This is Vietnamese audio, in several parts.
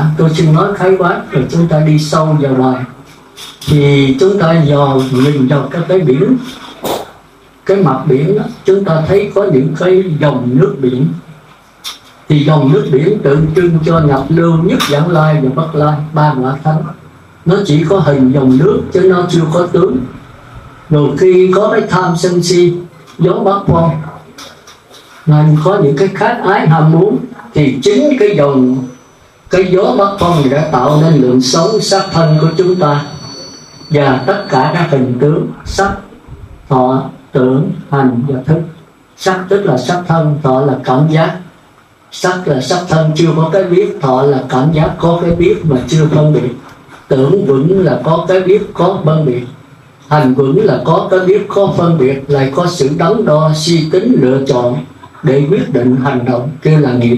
cả. Tôi xin nói khái quát rồi chúng ta đi sâu vào bài. Thì chúng ta nhìn vào cái biển, cái mặt biển đó, chúng ta thấy có những cái dòng nước biển. Thì dòng nước biển tượng trưng cho nhập lưu, nhất vãng lai và bất lai, ba quả thánh. Nó chỉ có hình dòng nước chứ nó chưa có tướng. Rồi khi có cái tham sân si, gió bát phong, nên có những cái khát ái ham muốn, thì chính cái gió bát phong đã tạo nên lượng sống sắc thân của chúng ta. Và tất cả các hình tướng sắc, thọ, tưởng, hành và thức. Sắc tức là sắc thân, thọ là cảm giác. Sắc là sắc thân chưa có cái biết, thọ là cảm giác có cái biết mà chưa phân biệt. Tưởng vững là có cái biết có phân biệt. Hành vững là có cái biết có phân biệt, lại có sự đắn đo suy tính lựa chọn để quyết định hành động, kêu là nghiệp.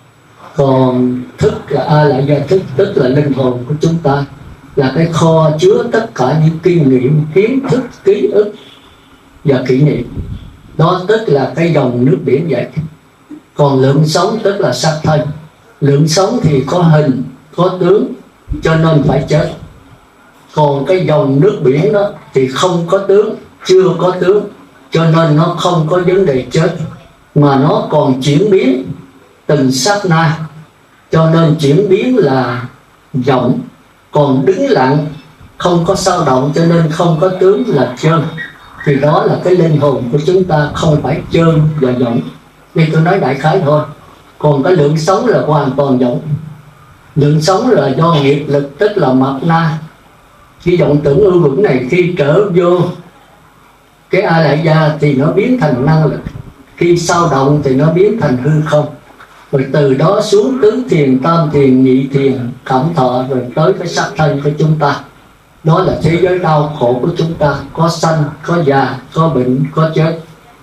Còn thức là a lại gia thức, tức là linh hồn của chúng ta, là cái kho chứa tất cả những kinh nghiệm, kiến thức, ký ức và kỷ niệm. Đó tức là cái dòng nước biển vậy. Còn lượng sống tức là sắc thân. Lượng sống thì có hình, có tướng, cho nên phải chết. Còn cái dòng nước biển đó thì không có tướng, chưa có tướng, cho nên nó không có vấn đề chết, mà nó còn chuyển biến từng sát na, cho nên chuyển biến là vọng. Còn đứng lặng không có sao động, cho nên không có tướng là trơn. Thì đó là cái linh hồn của chúng ta, không phải trơn và vọng. Nên tôi nói đại khái thôi. Còn cái lượng sống là hoàn toàn vọng. Lượng sống là do nghiệp lực, tức là mạt na. Khi vọng tưởng ưu vững này khi trở vô cái a lại gia thì nó biến thành năng lực. Khi sao động thì nó biến thành hư không. Rồi từ đó xuống tứ thiền, tam thiền, nhị thiền, cảm thọ, rồi tới cái sắc thân của chúng ta. Đó là thế giới đau khổ của chúng ta. Có sanh, có già, có bệnh, có chết.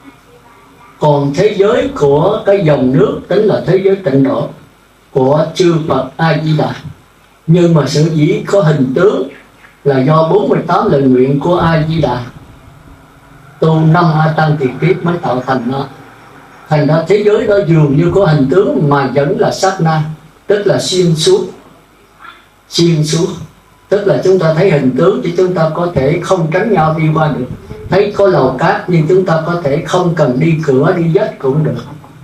Còn thế giới của cái dòng nước tính là thế giới tịnh độ của chư Phật A-di-đà. Nhưng mà sở dĩ có hình tướng là do 48 lời nguyện của A-di-đà, tu 5 A Tăng Kỳ Kiếp mới tạo thành nó. Thành ra thế giới đó dường như có hình tướng mà vẫn là sát na, tức là xuyên suốt. Xuyên suốt tức là chúng ta thấy hình tướng thì chúng ta có thể không tránh nhau đi qua được. Thấy có lầu cát nhưng chúng ta có thể không cần đi cửa, đi vách cũng được.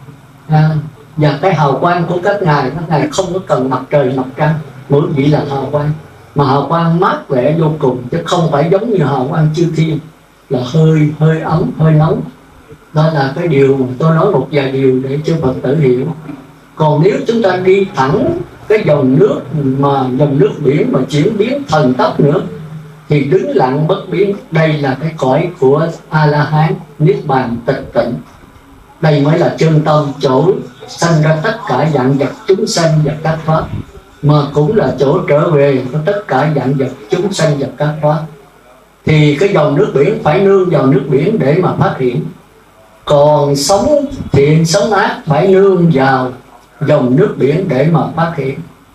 Và cái hào quang của các ngài không có cần mặt trời, mặt trăng, mỗi vị là hào quang. Mà hào quang mát mẻ vô cùng, chứ không phải giống như hào quang chư thiên là hơi ấm, hơi nóng. Đó là cái điều mà tôi nói một vài điều để cho Phật tử hiểu. Còn nếu chúng ta đi thẳng cái dòng nước biển mà chuyển biến thần tốc nữa thì đứng lặng bất biến. Đây là cái cõi của A-la-hán, niết bàn tịch tịnh. Đây mới là chân tâm, chỗ sanh ra tất cả vạn vật chúng sanh và các pháp, mà cũng là chỗ trở về của tất cả vạn vật chúng sanh và các pháp. Thì cái dòng nước biển phải nương vào nước biển để mà phát hiện. Còn sống thiện sống ác phải nương vào dòng nước biển để mà phát hiện.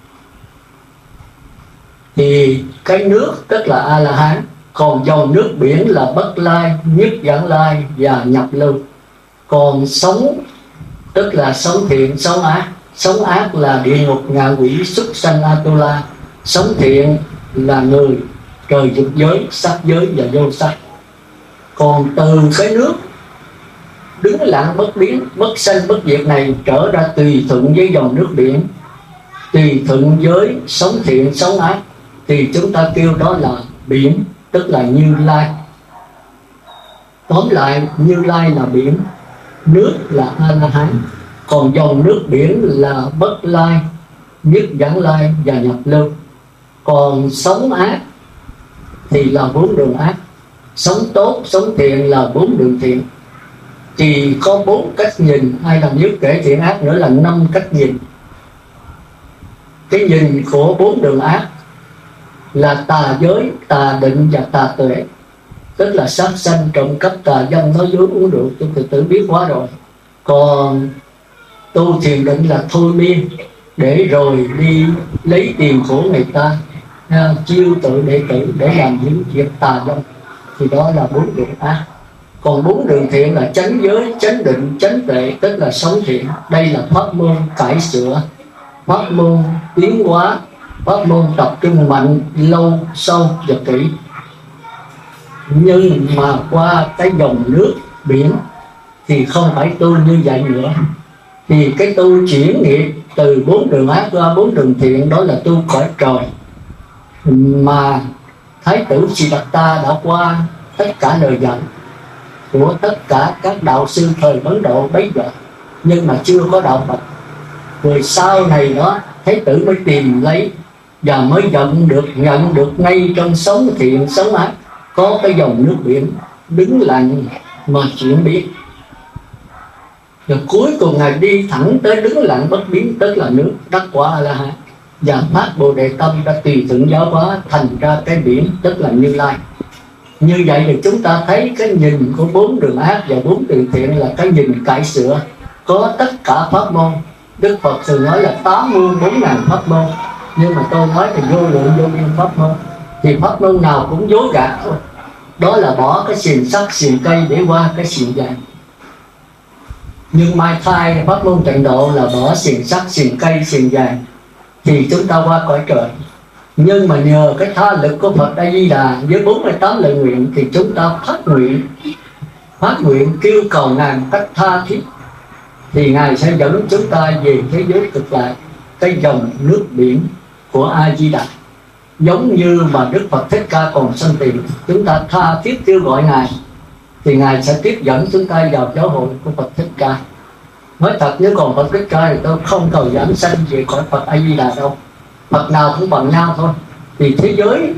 Thì cái nước tức là A-la-hán, còn dòng nước biển là bất lai, nhất vãng lai và nhập lưu. Còn sống tức là sống thiện, sống ác. Sống ác là địa ngục, ngạ quỷ, súc sanh, Atula. Sống thiện là người, trời dục giới, sắc giới và vô sắc. Còn từ cái nước đứng lặng bất biến, bất sanh bất diệt này trở ra tùy thuận với dòng nước biển, tùy thuận với sống thiện, sống ác, thì chúng ta kêu đó là biển, tức là Như Lai. Tóm lại, Như Lai là biển, nước là A-la-hán, còn dòng nước biển là bất lai, nhất vãng lai và nhập lưu. Còn sống ác thì là 4 đường ác, sống tốt, sống thiện là 4 đường thiện. Thì có 4 cách nhìn, hay là nếu kể thiện ác nữa là 5 cách nhìn. Cái nhìn của 4 đường ác là tà giới, tà định và tà tuệ, tức là sát sanh, trộm cắp, tà dâm, nói dối, uống rượu, chúng ta tự biết quá rồi. Còn tu thiền định là thôi miên, để rồi đi lấy tiền của người ta, chiêu tự đệ tử để làm những việc tà dâm, thì đó là 4 đường ác. Còn 4 đường thiện là chánh giới, chánh định, chánh tuệ, tức là sống thiện. Đây là pháp môn cải sửa, pháp môn tiến hóa pháp môn tập trung mạnh, lâu, sâu và kỹ. Nhưng mà qua cái dòng nước biển thì không phải tu như vậy nữa. Thì cái tu chuyển nghiệp từ 4 đường ác qua 4 đường thiện, đó là tu cõi trời. Mà Thái tử Siddhartha đã qua tất cả lời dạy của tất cả các đạo sư thời Ấn Độ bấy giờ, nhưng mà chưa có đạo Phật. Rồi sau này đó Thái tử mới tìm lấy và mới nhận được ngay trong sống thiện sống ác có cái dòng nước biển đứng lặng mà chuyển biến. Rồi cuối cùng Ngài đi thẳng tới đứng lặng bất biến, tức là nước đắc quả A-la-hán, và phát Bồ Đề Tâm đã tùy thuận giáo hóa thành ra cái biển, tức là Như Lai. Như vậy thì chúng ta thấy cái nhìn của 4 đường ác và 4 đường thiện là cái nhìn cải sửa, có tất cả pháp môn. Đức Phật thường nói là 8 muôn 4.000 pháp môn, nhưng mà tôi nói thì vô lượng vô biên pháp môn. Thì pháp môn nào cũng dối gạt thôi, đó là bỏ cái xiềng sắt xiềng cây để qua cái xiềng vàng. Nhưng Mai Thai pháp môn tịnh độ là bỏ xiềng sắt xiềng cây xiềng vàng thì chúng ta qua cõi trời. Nhưng mà nhờ cái tha lực của Phật A Di Đà với 48 lời nguyện thì chúng ta phát nguyện kêu cầu Ngài một cách tha thiết, thì Ngài sẽ dẫn chúng ta về thế giới cực lạc, cái dòng nước biển của A Di Đà. Giống như mà Đức Phật Thích Ca còn sanh tiền, chúng ta tha thiết kêu gọi Ngài thì Ngài sẽ tiếp dẫn chúng ta vào giáo hội của Phật Thích Ca. Nói thật, nếu còn Phật Thích Ca thì tôi không cầu giảng sanh về cõi Phật A Di Đà đâu. Phật nào cũng bằng nhau thôi. Thì thế giới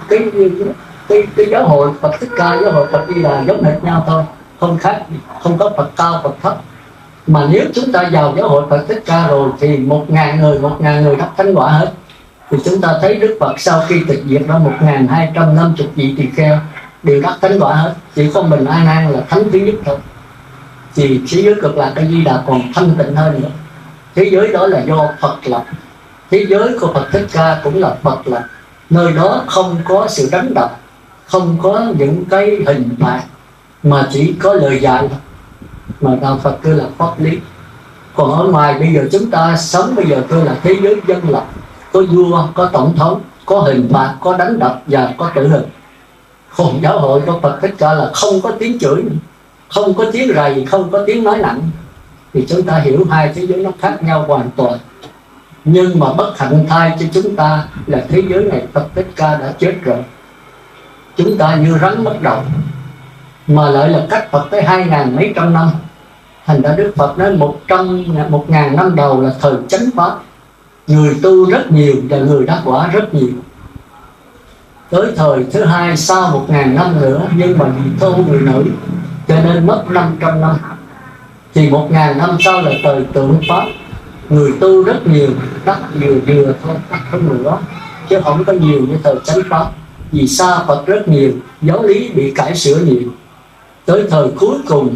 cái giáo hội Phật Thích Ca, giáo hội Phật A Di Đà giống hệt nhau thôi, không khác, không có Phật cao Phật thấp. Mà nếu chúng ta vào giáo hội Phật Thích Ca rồi thì 1.000 người đắc thánh quả hết. Thì chúng ta thấy Đức Phật sau khi tịch diệt ra 1.250 vị tỳ kheo đều đắc thánh quả hết, chỉ có mình A Nan là thánh thứ nhất thôi. Thì thế giới cực lạc A Di Đà còn thanh tịnh hơn nữa. Thế giới đó là do Phật lập. Thế giới của Phật Thích Ca cũng là Phật lập. Nơi đó không có sự đánh đập, không có những cái hình phạt, mà chỉ có lời dạy thôi. Mà đạo Phật kêu là pháp lý. Còn ở ngoài bây giờ chúng ta sống bây giờ kêu là thế giới dân lập, có vua, có tổng thống, có hình phạt, có đánh đập và có tử hình. Còn giáo hội của Phật Thích Ca là không có tiếng chửi, không có tiếng rầy, không có tiếng nói nặng. Thì chúng ta hiểu hai thế giới nó khác nhau hoàn toàn. Nhưng mà bất hạnh thay cho chúng ta là thế giới này Phật Thích Ca đã chết rồi. Chúng ta như rắn mất đầu, mà lại là cách Phật tới 2.000 mấy trăm năm. Thành ra Đức Phật nói 1.000 năm đầu là thời chánh pháp, người tu rất nhiều và người đắc quả rất nhiều. Tới thời thứ hai sau 1.000 năm nữa, nhưng mà vì thô người nữ cho nên mất 500 năm. Thì 1.000 năm sau là thời tượng pháp, người tu rất nhiều, đắc vừa thôi, đắc không nữa, chứ không có nhiều như thời chánh pháp. Vì xa Phật rất nhiều, giáo lý bị cải sửa nhiều. Tới thời cuối cùng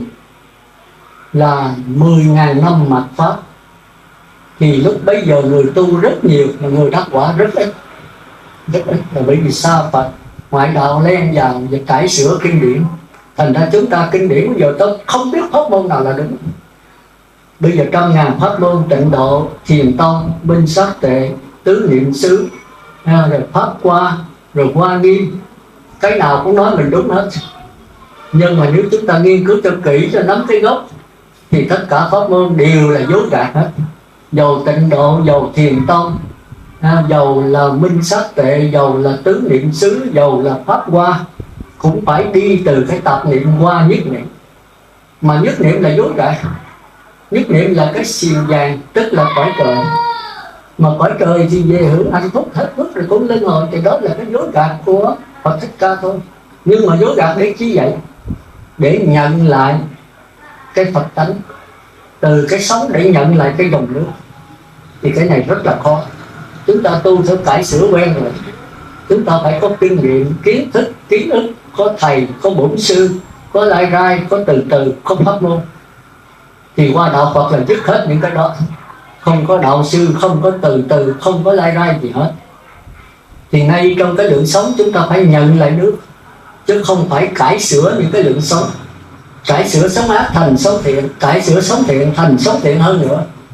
là 10.000 năm mạt pháp, thì lúc bấy giờ người tu rất nhiều mà người đắc quả rất ít. Rất ít là bởi vì xa Phật, ngoại đạo len vào và cải sửa kinh điển. Thành ra chúng ta kinh điển bây giờ tôi không biết pháp môn nào là đúng. Bây giờ 100.000 pháp môn tịnh độ, thiền tông, minh sát tệ, tứ niệm xứ, rồi pháp qua, rồi hoa nghiêm, cái nào cũng nói mình đúng hết. Nhưng mà nếu chúng ta nghiên cứu cho kỹ, cho nắm cái gốc, thì tất cả pháp môn đều là dối gạt hết. Dầu tịnh độ, dầu thiền tông, dầu là minh sát tệ, dầu là tứ niệm xứ, dầu là pháp hoa, cũng phải đi từ cái tạp niệm qua nhất niệm. Mà nhất niệm là dối gạt. Nhất niệm là cái xiềng vàng, tức là cõi trời. Mà cõi trời thì về hưởng hạnh phúc hết mức rồi cũng lên hồi. Thì đó là cái dối gạt của Phật Thích Ca thôi. Nhưng mà dối gạt để chi vậy? Để nhận lại cái Phật tánh, từ cái sống để nhận lại cái dòng nước. Thì cái này rất là khó. Chúng ta tu theo cải sửa quen rồi, chúng ta phải có kinh nghiệm, kiến thức, kiến ức, có thầy, có bổn sư, có lai rai, có từ từ, có pháp môn. Thì qua đạo Phật là dứt hết những cái đó. Không có đạo sư, không có từ từ, không có lai rai gì hết. Thì ngay trong cái lượng sống chúng ta phải nhận lại nước, chứ không phải cải sửa những cái lượng sống. Cải sửa sống ác thành sống thiện, cải sửa sống thiện thành sống thiện hơn nữa.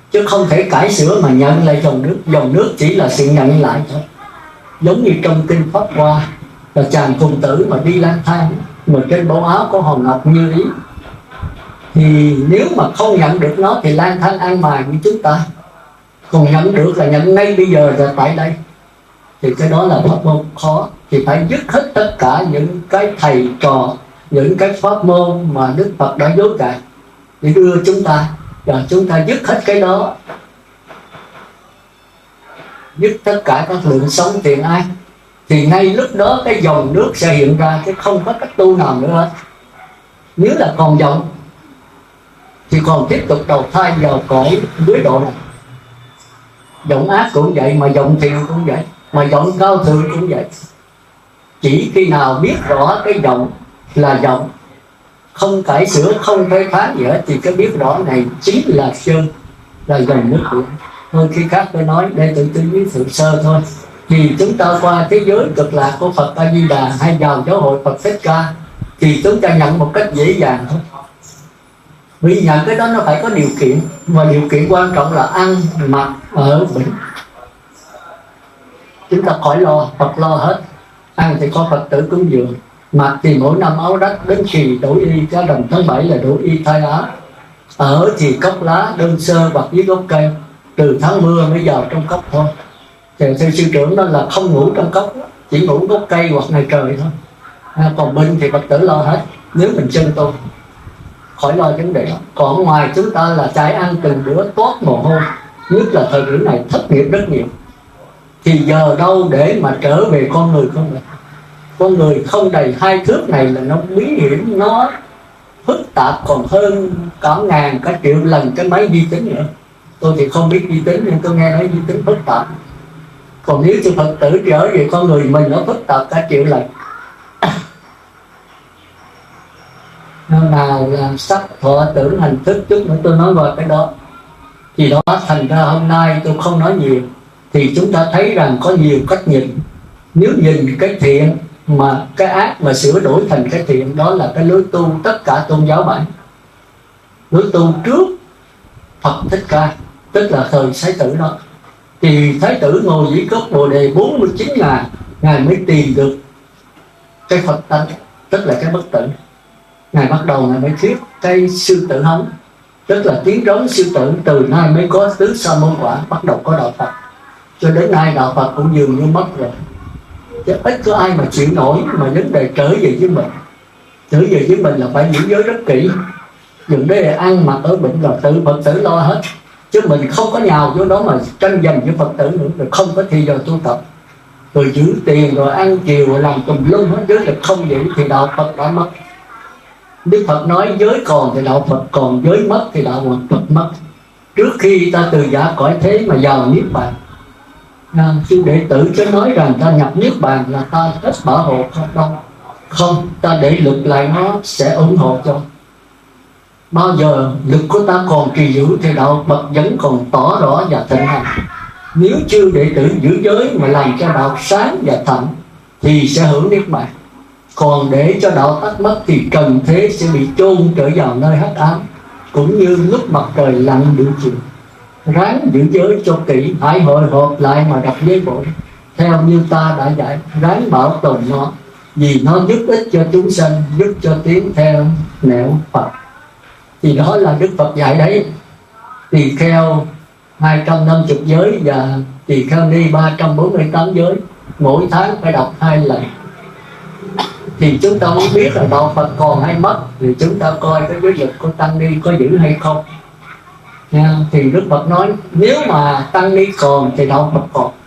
chứ không thể cải sửa mà nhận lại dòng nước. Dòng nước chỉ là sự nhận lại thôi. Giống như trong kinh Pháp Hoa là chàng cùng tử mà đi lang thang mà trên bộ áo có hòn ngọc như ý, thì nếu mà không nhận được nó thì lang thang ăn mài như chúng ta. Còn nhận được là nhận ngay bây giờ rồi tại đây, thì cái đó là pháp môn khó. Thì phải dứt hết tất cả những cái thầy trò, những cái pháp môn mà Đức Phật đã dối gạt để đưa chúng ta, và chúng ta dứt hết cái đó, dứt tất cả các lượng sống tiền ai, thì ngay lúc đó cái dòng nước sẽ hiện ra, chứ không có cách tu nào nữa hết. Nếu là còn dòng thì còn tiếp tục đầu thai vào cõi dưới độ này. Giọng ác cũng vậy, mà giọng thiện cũng vậy, mà giọng cao thượng cũng vậy. Chỉ khi nào biết rõ cái giọng là giọng, không cải sửa, không phê phán gì hết, thì cái biết rõ này chính là sơn, là dòng nước biển. Thôi khi khác tôi nói, để tự tư với sự sơ thôi. Thì chúng ta qua thế giới cực lạc của Phật A Di Đà hay vào giáo hội Phật Thích Ca, thì chúng ta nhận một cách dễ dàng thôi. Vì nhận cái đó nó phải có điều kiện, và điều kiện quan trọng là ăn, mặc, ở, bệnh. Chúng ta khỏi lo, Phật lo hết. Ăn thì có Phật tử cúng dường, mặc thì mỗi năm áo rách, đến kỳ đổi y, cả rằm tháng 7 là đổi y thay áo. Ở thì cốc lá đơn sơ hoặc dưới gốc cây, từ tháng mưa mới vào trong cốc thôi. Thì thưa sư trưởng đó là không ngủ trong cốc, chỉ ngủ gốc cây hoặc ngày trời thôi. Còn bệnh thì Phật tử lo hết, nếu mình chân tu khỏi lo vấn đề đó. Còn ngoài chúng ta là trái ăn từng bữa toát mồ hôi, nhất là thời điểm này thất nghiệp rất nhiều, thì giờ đâu để mà trở về con người của mình. Con người không đầy 2 thước này là nó bí hiểm, nó phức tạp còn hơn cả ngàn, cả triệu lần cái máy vi tính nữa. Tôi thì không biết vi tính, nhưng tôi nghe nói vi tính phức tạp. Còn nếu cho Phật tử trở về con người mình, nó phức tạp cả triệu lần. Nào là sắc thọ tưởng hành thức, chút nữa tôi nói vào cái đó. Thì đó, thành ra hôm nay tôi không nói nhiều. Thì chúng ta thấy rằng có nhiều cách nhìn. Nếu nhìn cái thiện mà cái ác mà sửa đổi thành cái thiện, đó là cái lối tu tất cả tôn giáo bản. Lối tu trước Phật Thích Ca, tức là thời Thái tử đó. Thì Thái tử ngồi dưới gốc Bồ Đề 49 ngày, Ngài mới tìm được cái Phật tánh, tức là cái bất tử. Ngài bắt đầu Ngài mới thuyết cái sư tử hống, tức là tiếng rống sư tử. Từ nay mới có tứ sa môn quả, bắt đầu có đạo Phật. Cho đến nay đạo Phật cũng dường như mất rồi, chứ ít có ai mà chịu nổi. Mà vấn đề trở về với mình, trở về với mình là phải giữ giới rất kỹ. Đừng để ăn mặc ở bệnh là tự Phật tử lo hết, chứ mình không có nhào vô đó mà tranh giành với Phật tử nữa, rồi không có thì giờ tu tập, rồi giữ tiền, rồi ăn chiều, rồi làm tùm lum hết. Giới lực không vậy thì đạo Phật đã mất. Đức Phật nói giới còn thì đạo Phật còn, giới mất thì đạo Phật mất. Trước khi ta từ giả cõi thế mà vào niết bàn, sư đệ tử chứ nói rằng ta nhập niết bàn là ta hết bảo hộ, không đâu. Không, ta để lực lại nó sẽ ủng hộ cho. Bao giờ lực của ta còn trì giữ thì đạo Phật vẫn còn tỏ rõ và thịnh hành. Nếu chưa đệ tử giữ giới mà làm cho đạo sáng và thạnh thì sẽ hưởng niết bàn. Còn để cho đạo tắt mất thì trần thế sẽ bị chôn trở vào nơi hắc ám, cũng như lúc mặt trời lặn buổi chiều. Ráng giữ giới cho kỹ, hãy hội họp lại mà đọc giới bội theo như ta đã dạy, ráng bảo tồn nó, vì nó giúp ích cho chúng sanh, giúp cho tiến theo nẻo Phật. Thì đó là Đức Phật dạy đấy. Tỳ kheo 250 giới và tỳ kheo ni 348 giới, mỗi tháng phải đọc 2 lần. Thì chúng ta mới biết là đạo Phật còn hay mất, thì chúng ta coi cái giới lực của tăng ni có giữ hay không. Thì Đức Phật nói nếu mà tăng ni còn thì đạo Phật còn,